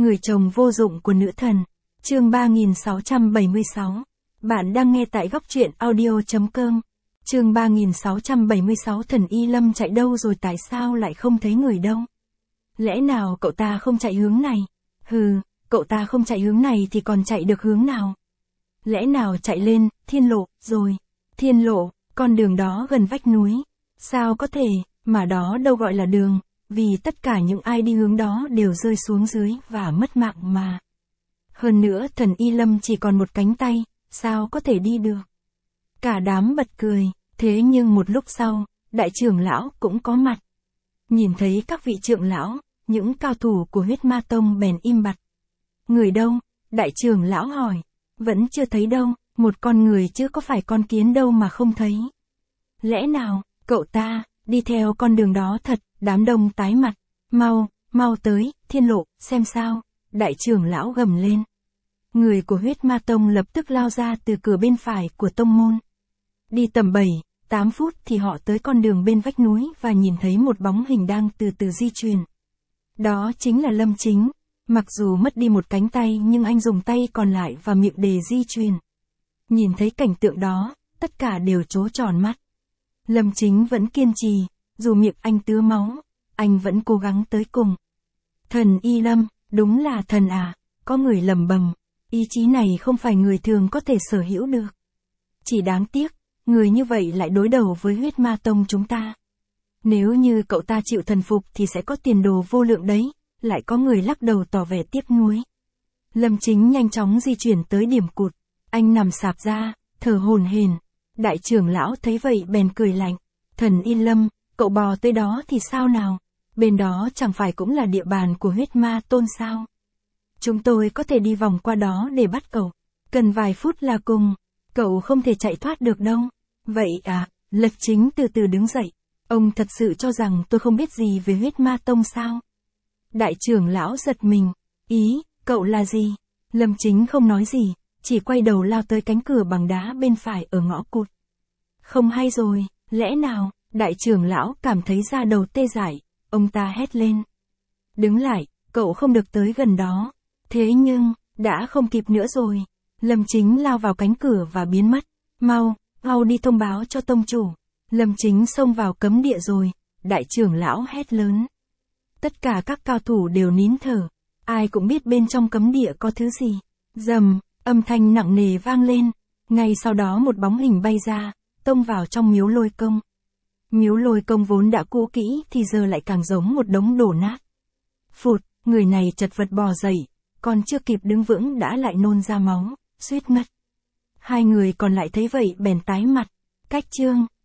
Người chồng vô dụng của nữ thần. Chương 3676. Bạn đang nghe tại góc truyện audio.com. Chương 3676. Thần Y Lâm chạy đâu rồi, tại sao lại không thấy người đâu? Lẽ nào cậu ta không chạy hướng này? Hừ, cậu ta không chạy hướng này thì còn chạy được hướng nào? Lẽ nào chạy lên Thiên Lộ rồi? Thiên Lộ, con đường đó gần vách núi. Sao có thể, mà đó đâu gọi là đường, vì tất cả những ai đi hướng đó đều rơi xuống dưới và mất mạng mà. Hơn nữa thần Y Lâm chỉ còn một cánh tay, sao có thể đi được? Cả đám bật cười, thế nhưng một lúc sau, đại trưởng lão cũng có mặt. Nhìn thấy các vị trưởng lão, những cao thủ của huyết ma tông bèn im bặt. Người đâu? Đại trưởng lão hỏi. Vẫn chưa thấy đâu, một con người chứ có phải con kiến đâu mà không thấy. Lẽ nào, cậu ta, đi theo con đường đó thật? Đám đông tái mặt. Mau tới, Thiên Lộ, xem sao. Đại trưởng lão gầm lên. Người của huyết ma tông lập tức lao ra từ cửa bên phải của tông môn. Đi tầm 7-8 phút thì họ tới con đường bên vách núi và nhìn thấy một bóng hình đang từ từ di chuyển. Đó chính là Lâm Chính. Mặc dù mất đi một cánh tay nhưng anh dùng tay còn lại và miệng để di chuyển. Nhìn thấy cảnh tượng đó, tất cả đều trố tròn mắt. Lâm Chính vẫn kiên trì, dù miệng anh tứa máu, anh vẫn cố gắng tới cùng. Thần Y Lâm, đúng là thần à? Có người lẩm bẩm, ý chí này không phải người thường có thể sở hữu được. Chỉ đáng tiếc, người như vậy lại đối đầu với huyết ma tông chúng ta. Nếu như cậu ta chịu thần phục thì sẽ có tiền đồ vô lượng đấy. Lại có người lắc đầu tỏ vẻ tiếc nuối. Lâm Chính nhanh chóng di chuyển tới điểm cụt. Anh nằm sạp ra, thở hổn hển. Đại trưởng lão thấy vậy bèn cười lạnh. Thần Y Lâm, cậu bò tới đó thì sao nào? Bên đó chẳng phải cũng là địa bàn của huyết ma tôn sao? Chúng tôi có thể đi vòng qua đó để bắt cậu. Cần vài phút là cùng. Cậu không thể chạy thoát được đâu. Vậy à? Lâm Chính từ từ đứng dậy. Ông thật sự cho rằng tôi không biết gì về huyết ma tông sao? Đại trưởng lão giật mình. Ý, cậu là gì? Lâm Chính không nói gì, chỉ quay đầu lao tới cánh cửa bằng đá bên phải ở ngõ cụt. Không hay rồi, lẽ nào? Đại trưởng lão cảm thấy da đầu tê dại, ông ta hét lên. Đứng lại, cậu không được tới gần đó. Thế nhưng, đã không kịp nữa rồi. Lâm Chính lao vào cánh cửa và biến mất. Mau đi thông báo cho tông chủ. Lâm Chính xông vào cấm địa rồi. Đại trưởng lão hét lớn. Tất cả các cao thủ đều nín thở. Ai cũng biết bên trong cấm địa có thứ gì. Rầm, âm thanh nặng nề vang lên. Ngay sau đó một bóng hình bay ra, tông vào trong miếu Lôi Công. Miếu Lôi Công vốn đã cũ kỹ thì giờ lại càng giống một đống đổ nát. Phụt, người này chật vật bò dậy, còn chưa kịp đứng vững đã lại nôn ra máu, suýt ngất. Hai người còn lại thấy vậy bèn tái mặt. Cách chương